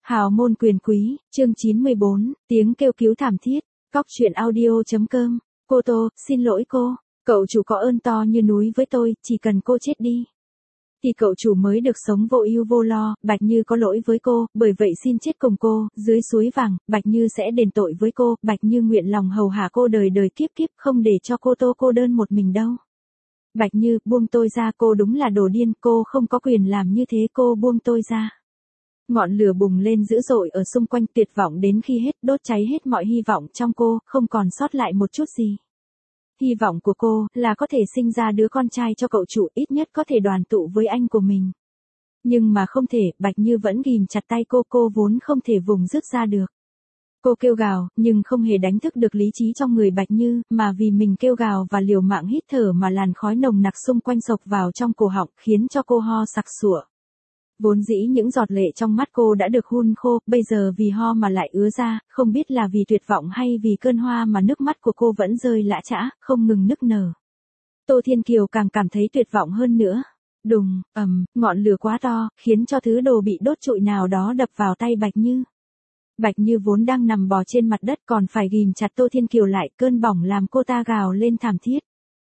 Hào môn quyền quý, chương 94, tiếng kêu cứu thảm thiết, cóc truyện audio.com, cô Tô, xin lỗi cô, cậu chủ có ơn to như núi với tôi, chỉ cần cô chết đi thì cậu chủ mới được sống vô ưu vô lo. Bạch Như có lỗi với cô, bởi vậy xin chết cùng cô, dưới suối vàng, Bạch Như sẽ đền tội với cô, Bạch Như nguyện lòng hầu hạ cô đời đời kiếp kiếp, không để cho cô Tô cô đơn một mình đâu. Bạch Như, buông tôi ra, cô đúng là đồ điên, cô không có quyền làm như thế, cô buông tôi ra. Ngọn lửa bùng lên dữ dội ở xung quanh, tuyệt vọng đến khi hết, đốt cháy hết mọi hy vọng trong cô, không còn sót lại một chút gì. Hy vọng của cô là có thể sinh ra đứa con trai cho cậu chủ, ít nhất có thể đoàn tụ với anh của mình. Nhưng mà không thể, Bạch Như vẫn ghim chặt tay cô vốn không thể vùng dứt ra được. Cô kêu gào, nhưng không hề đánh thức được lý trí trong người Bạch Như, mà vì mình kêu gào và liều mạng hít thở mà làn khói nồng nặc xung quanh sộc vào trong cổ họng, khiến cho cô ho sặc sụa. Vốn dĩ những giọt lệ trong mắt cô đã được hun khô, bây giờ vì ho mà lại ứa ra, không biết là vì tuyệt vọng hay vì cơn hoa mà nước mắt của cô vẫn rơi lã chã, không ngừng nức nở. Tô Thiên Kiều càng cảm thấy tuyệt vọng hơn nữa. Đùng, ngọn lửa quá to, khiến cho thứ đồ bị đốt trụi nào đó đập vào tay Bạch Như. Bạch Như vốn đang nằm bò trên mặt đất còn phải ghim chặt Tô Thiên Kiều lại, cơn bỏng làm cô ta gào lên thảm thiết.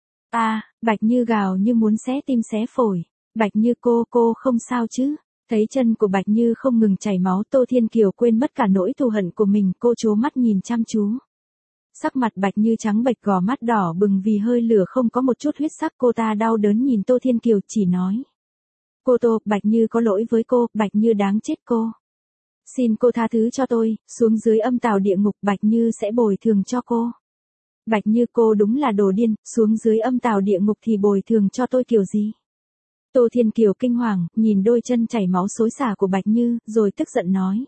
Bạch Như gào như muốn xé tim xé phổi. Bạch Như cô không sao chứ? Thấy chân của Bạch Như không ngừng chảy máu, Tô Thiên Kiều quên mất cả nỗi thù hận của mình, cô trố mắt nhìn chăm chú. Sắc mặt Bạch Như trắng bệch, gò mắt đỏ bừng vì hơi lửa không có một chút huyết sắc, cô ta đau đớn nhìn Tô Thiên Kiều chỉ nói. Cô Tô, Bạch Như có lỗi với cô, Bạch Như đáng chết cô. Xin cô tha thứ cho tôi, xuống dưới âm tào địa ngục Bạch Như sẽ bồi thường cho cô. Bạch Như cô đúng là đồ điên, xuống dưới âm tào địa ngục thì bồi thường cho tôi kiểu gì? Tô Thiên Kiều kinh hoàng, nhìn đôi chân chảy máu xối xả của Bạch Như, rồi tức giận nói.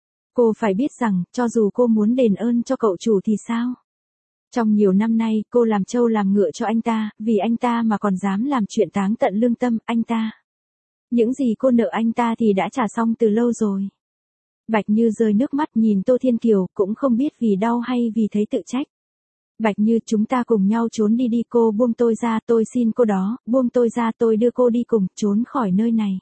Cô phải biết rằng, cho dù cô muốn đền ơn cho cậu chủ thì sao? Trong nhiều năm nay, cô làm trâu làm ngựa cho anh ta, vì anh ta mà còn dám làm chuyện táng tận lương tâm, anh ta. Những gì cô nợ anh ta thì đã trả xong từ lâu rồi. Bạch Như rơi nước mắt nhìn Tô Thiên Kiều, cũng không biết vì đau hay vì thấy tự trách. Bạch Như, chúng ta cùng nhau trốn đi đi, cô buông tôi ra, tôi xin cô đó, buông tôi ra, tôi đưa cô đi cùng, trốn khỏi nơi này.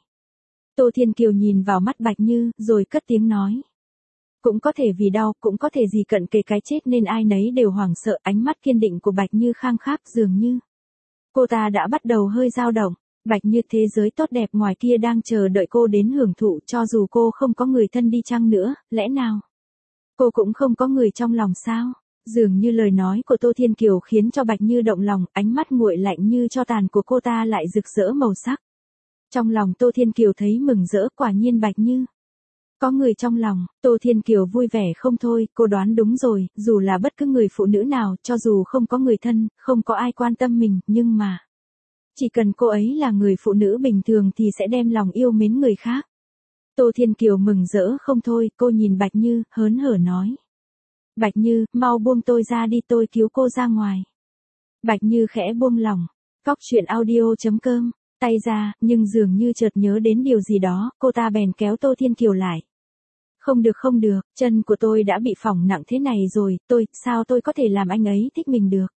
Tô Thiên Kiều nhìn vào mắt Bạch Như, rồi cất tiếng nói. Cũng có thể vì đau, cũng có thể gì cận kề cái chết nên ai nấy đều hoảng sợ, ánh mắt kiên định của Bạch Như khang khát dường như. Cô ta đã bắt đầu hơi dao động. Bạch Như, thế giới tốt đẹp ngoài kia đang chờ đợi cô đến hưởng thụ, cho dù cô không có người thân đi chăng nữa, lẽ nào cô cũng không có người trong lòng sao? Dường như lời nói của Tô Thiên Kiều khiến cho Bạch Như động lòng, ánh mắt nguội lạnh như tro tàn của cô ta lại rực rỡ màu sắc. Trong lòng Tô Thiên Kiều thấy mừng rỡ, quả nhiên Bạch Như có người trong lòng. Tô Thiên Kiều vui vẻ không thôi, cô đoán đúng rồi, dù là bất cứ người phụ nữ nào, cho dù không có người thân, không có ai quan tâm mình, nhưng mà chỉ cần cô ấy là người phụ nữ bình thường thì sẽ đem lòng yêu mến người khác. Tô Thiên Kiều mừng rỡ không thôi, cô nhìn Bạch Như, hớn hở nói. Bạch Như, mau buông tôi ra đi, tôi cứu cô ra ngoài. Bạch Như khẽ buông lỏng. Cóc truyện audio.com, tay ra, nhưng dường như chợt nhớ đến điều gì đó, cô ta bèn kéo Tô Thiên Kiều lại. Không được, chân của tôi đã bị phỏng nặng thế này rồi, sao tôi có thể làm anh ấy thích mình được?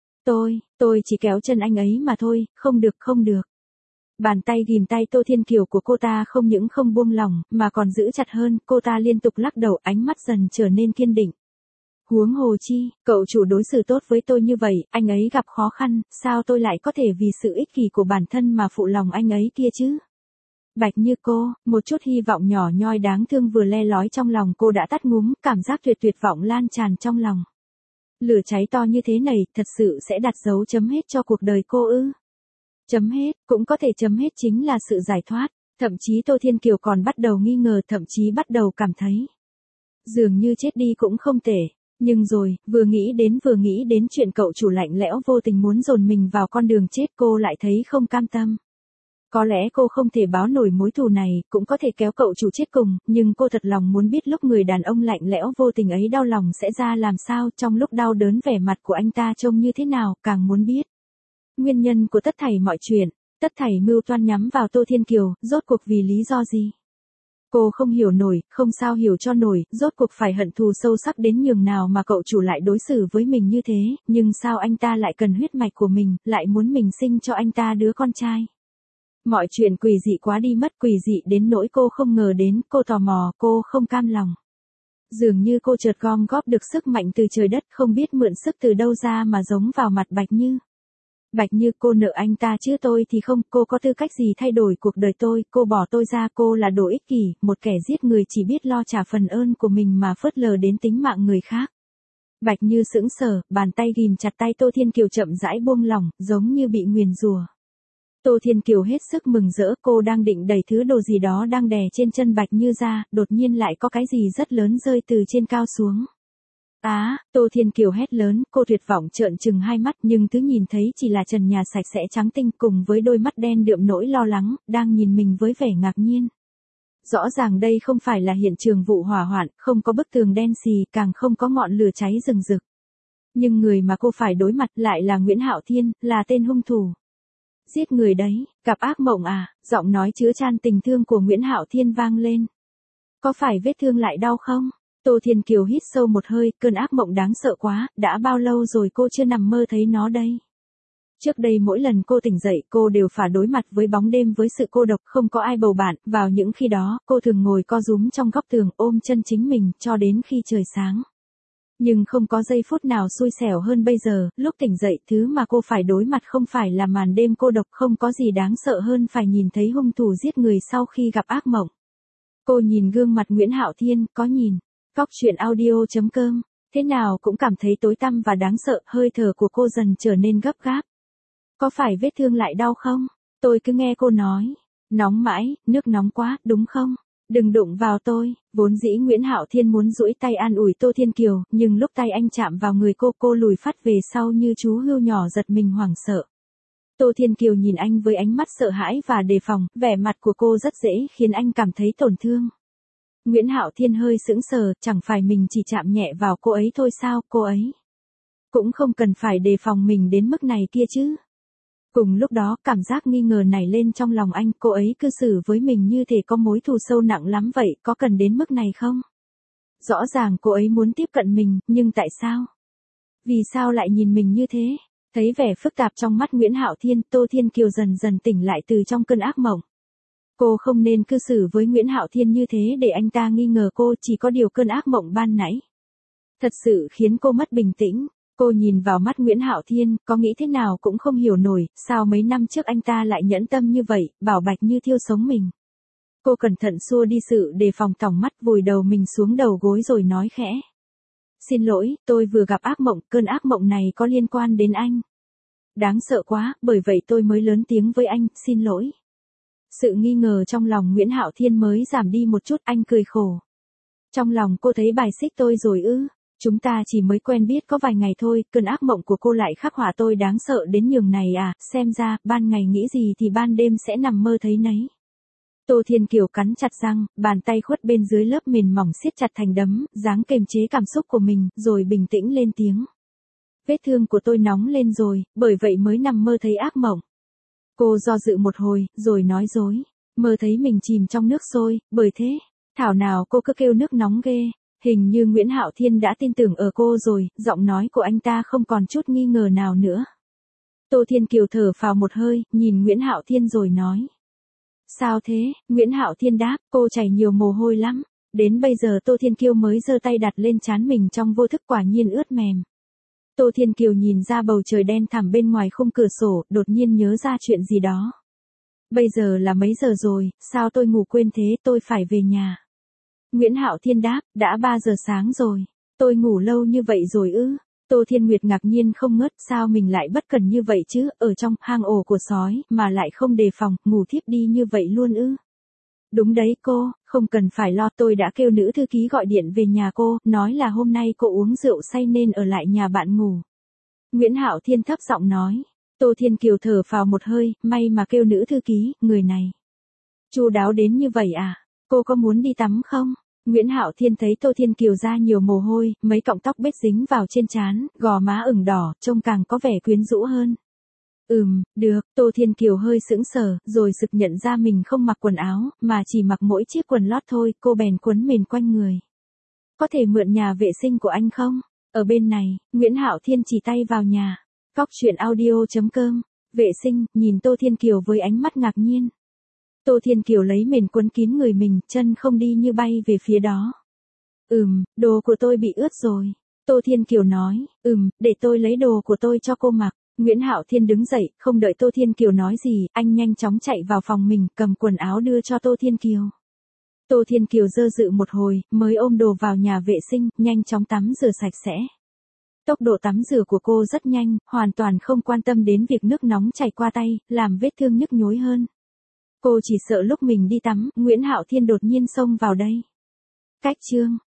Tôi chỉ kéo chân anh ấy mà thôi, không được. Bàn tay ghim tay Tô Thiên Kiều của cô ta không những không buông lỏng, mà còn giữ chặt hơn, cô ta liên tục lắc đầu, ánh mắt dần trở nên kiên định. Huống hồ chi, cậu chủ đối xử tốt với tôi như vậy, anh ấy gặp khó khăn, sao tôi lại có thể vì sự ích kỷ của bản thân mà phụ lòng anh ấy kia chứ? Bạch Như một chút hy vọng nhỏ nhoi đáng thương vừa le lói trong lòng cô đã tắt ngúm, cảm giác tuyệt vọng lan tràn trong lòng. Lửa cháy to như thế này, thật sự sẽ đặt dấu chấm hết cho cuộc đời cô ư? Chấm hết, cũng có thể chấm hết chính là sự giải thoát, thậm chí Tô Thiên Kiều còn bắt đầu nghi ngờ, thậm chí bắt đầu cảm thấy dường như chết đi cũng không tệ. Nhưng rồi, vừa nghĩ đến chuyện cậu chủ lạnh lẽo vô tình muốn dồn mình vào con đường chết, cô lại thấy không cam tâm. Có lẽ cô không thể báo nổi mối thù này, cũng có thể kéo cậu chủ chết cùng, nhưng cô thật lòng muốn biết lúc người đàn ông lạnh lẽo vô tình ấy đau lòng sẽ ra làm sao, trong lúc đau đớn vẻ mặt của anh ta trông như thế nào, càng muốn biết nguyên nhân của tất thảy mọi chuyện, tất thảy mưu toan nhắm vào Tô Thiên Kiều, rốt cuộc vì lý do gì? Cô không hiểu nổi, không sao hiểu cho nổi, rốt cuộc phải hận thù sâu sắc đến nhường nào mà cậu chủ lại đối xử với mình như thế, nhưng sao anh ta lại cần huyết mạch của mình, lại muốn mình sinh cho anh ta đứa con trai? Mọi chuyện quỷ dị quá đi mất, quỷ dị đến nỗi cô không ngờ đến, cô tò mò, cô không cam lòng. Dường như cô chợt gom góp được sức mạnh từ trời đất, không biết mượn sức từ đâu ra mà giống vào mặt Bạch Như. Bạch Như, cô nợ anh ta chứ tôi thì không, cô có tư cách gì thay đổi cuộc đời tôi, cô bỏ tôi ra, cô là đồ ích kỷ, một kẻ giết người chỉ biết lo trả phần ơn của mình mà phớt lờ đến tính mạng người khác. Bạch Như sững sờ, bàn tay ghim chặt tay Tô Thiên Kiều chậm rãi buông lỏng, giống như bị nguyền rủa. Tô Thiên Kiều hết sức mừng rỡ, cô đang định đẩy thứ đồ gì đó đang đè trên chân Bạch Như ra, đột nhiên lại có cái gì rất lớn rơi từ trên cao xuống. Tô Thiên Kiều hét lớn, cô tuyệt vọng trợn trừng hai mắt nhưng thứ nhìn thấy chỉ là trần nhà sạch sẽ trắng tinh cùng với đôi mắt đen đượm nỗi lo lắng, đang nhìn mình với vẻ ngạc nhiên. Rõ ràng đây không phải là hiện trường vụ hỏa hoạn, không có bức tường đen xì, càng không có ngọn lửa cháy rừng rực. Nhưng người mà cô phải đối mặt lại là Nguyễn Hạo Thiên, là tên hung thủ. Giết người đấy, gặp ác mộng à, giọng nói chứa chan tình thương của Nguyễn Hạo Thiên vang lên. Có phải vết thương lại đau không? Tô Thiên Kiều hít sâu một hơi, cơn ác mộng đáng sợ quá, đã bao lâu rồi cô chưa nằm mơ thấy nó đây? Trước đây mỗi lần cô tỉnh dậy cô đều phải đối mặt với bóng đêm, với sự cô độc, không có ai bầu bạn, vào những khi đó, cô thường ngồi co rúm trong góc tường ôm chân chính mình cho đến khi trời sáng. Nhưng không có giây phút nào xui xẻo hơn bây giờ, lúc tỉnh dậy thứ mà cô phải đối mặt không phải là màn đêm cô độc, không có gì đáng sợ hơn phải nhìn thấy hung thủ giết người sau khi gặp ác mộng. Cô nhìn gương mặt Nguyễn Hạo Thiên, có nhìn. Cóc truyện audio.com, thế nào cũng cảm thấy tối tăm và đáng sợ, hơi thở của cô dần trở nên gấp gáp. Có phải vết thương lại đau không? Tôi cứ nghe cô nói. Nóng mãi, nước nóng quá, đúng không? Đừng đụng vào tôi. Vốn dĩ Nguyễn Hạo Thiên muốn duỗi tay an ủi Tô Thiên Kiều, nhưng lúc tay anh chạm vào người cô lùi phát về sau như chú hươu nhỏ giật mình hoảng sợ. Tô Thiên Kiều nhìn anh với ánh mắt sợ hãi và đề phòng, vẻ mặt của cô rất dễ khiến anh cảm thấy tổn thương. Nguyễn Hạo Thiên hơi sững sờ, chẳng phải mình chỉ chạm nhẹ vào cô ấy thôi sao, cô ấy cũng không cần phải đề phòng mình đến mức này kia chứ. Cùng lúc đó, cảm giác nghi ngờ nảy lên trong lòng anh, cô ấy cư xử với mình như thể có mối thù sâu nặng lắm vậy, có cần đến mức này không? Rõ ràng cô ấy muốn tiếp cận mình, nhưng tại sao? Vì sao lại nhìn mình như thế? Thấy vẻ phức tạp trong mắt Nguyễn Hạo Thiên, Tô Thiên Kiều dần dần tỉnh lại từ trong cơn ác mộng. Cô không nên cư xử với Nguyễn Hạo Thiên như thế để anh ta nghi ngờ cô, chỉ có điều cơn ác mộng ban nãy thật sự khiến cô mất bình tĩnh. Cô nhìn vào mắt Nguyễn Hạo Thiên, có nghĩ thế nào cũng không hiểu nổi, sao mấy năm trước anh ta lại nhẫn tâm như vậy, bảo Bạch Như thiêu sống mình. Cô cẩn thận xua đi sự đề phòng, thòng mắt vùi đầu mình xuống đầu gối rồi nói khẽ. Xin lỗi, tôi vừa gặp ác mộng, cơn ác mộng này có liên quan đến anh. Đáng sợ quá, bởi vậy tôi mới lớn tiếng với anh, xin lỗi. Sự nghi ngờ trong lòng Nguyễn Hạo Thiên mới giảm đi một chút, anh cười khổ. Trong lòng cô thấy bài xích tôi rồi ư? Chúng ta chỉ mới quen biết có vài ngày thôi, cơn ác mộng của cô lại khắc họa tôi đáng sợ đến nhường này à, xem ra, ban ngày nghĩ gì thì ban đêm sẽ nằm mơ thấy nấy. Tô Thiên Kiều cắn chặt răng, bàn tay khuất bên dưới lớp mền mỏng siết chặt thành đấm, dáng kềm chế cảm xúc của mình, rồi bình tĩnh lên tiếng. Vết thương của tôi nóng lên rồi, bởi vậy mới nằm mơ thấy ác mộng. Cô do dự một hồi, rồi nói dối. Mơ thấy mình chìm trong nước sôi, bởi thế, thảo nào cô cứ kêu nước nóng ghê. Hình như Nguyễn Hạo Thiên đã tin tưởng ở cô rồi, giọng nói của anh ta không còn chút nghi ngờ nào nữa. Tô Thiên Kiều thở phào một hơi, nhìn Nguyễn Hạo Thiên rồi nói. Sao thế? Nguyễn Hạo Thiên đáp, cô chảy nhiều mồ hôi lắm. Đến bây giờ Tô Thiên Kiều mới giơ tay đặt lên trán mình trong vô thức, quả nhiên ướt mềm. Tô Thiên Kiều nhìn ra bầu trời đen thẳm bên ngoài khung cửa sổ, đột nhiên nhớ ra chuyện gì đó. Bây giờ là mấy giờ rồi, sao tôi ngủ quên thế, tôi phải về nhà. Nguyễn Hạo Thiên đáp, đã 3 giờ sáng rồi, tôi ngủ lâu như vậy rồi ư? Tô Thiên Nguyệt ngạc nhiên không ngớt, sao mình lại bất cẩn như vậy chứ, ở trong hang ổ của sói, mà lại không đề phòng, ngủ thiếp đi như vậy luôn ư? Đúng đấy cô, không cần phải lo, tôi đã kêu nữ thư ký gọi điện về nhà cô, nói là hôm nay cô uống rượu say nên ở lại nhà bạn ngủ. Nguyễn Hạo Thiên thấp giọng nói. Tô Thiên Kiều thở phào một hơi, may mà kêu nữ thư ký, người này chu đáo đến như vậy à? Cô có muốn đi tắm không? Nguyễn Hạo Thiên thấy Tô Thiên Kiều ra nhiều mồ hôi, mấy cọng tóc bết dính vào trên trán, gò má ửng đỏ, trông càng có vẻ quyến rũ hơn. Được, Tô Thiên Kiều hơi sững sờ, rồi sực nhận ra mình không mặc quần áo, mà chỉ mặc mỗi chiếc quần lót thôi, cô bèn quấn mền quanh người. Có thể mượn nhà vệ sinh của anh không? Ở bên này, Nguyễn Hạo Thiên chỉ tay vào nhà. Cóc truyện audio.com Vệ sinh, nhìn Tô Thiên Kiều với ánh mắt ngạc nhiên. Tô Thiên Kiều lấy mền quấn kín người mình, chân không đi như bay về phía đó. Đồ của tôi bị ướt rồi. Tô Thiên Kiều nói, để tôi lấy đồ của tôi cho cô mặc. Nguyễn Hạo Thiên đứng dậy, không đợi Tô Thiên Kiều nói gì, anh nhanh chóng chạy vào phòng mình, cầm quần áo đưa cho Tô Thiên Kiều. Tô Thiên Kiều dơ dự một hồi, mới ôm đồ vào nhà vệ sinh, nhanh chóng tắm rửa sạch sẽ. Tốc độ tắm rửa của cô rất nhanh, hoàn toàn không quan tâm đến việc nước nóng chảy qua tay, làm vết thương nhức nhối hơn. Cô chỉ sợ lúc mình đi tắm, Nguyễn Hạo Thiên đột nhiên xông vào đây. Cách chương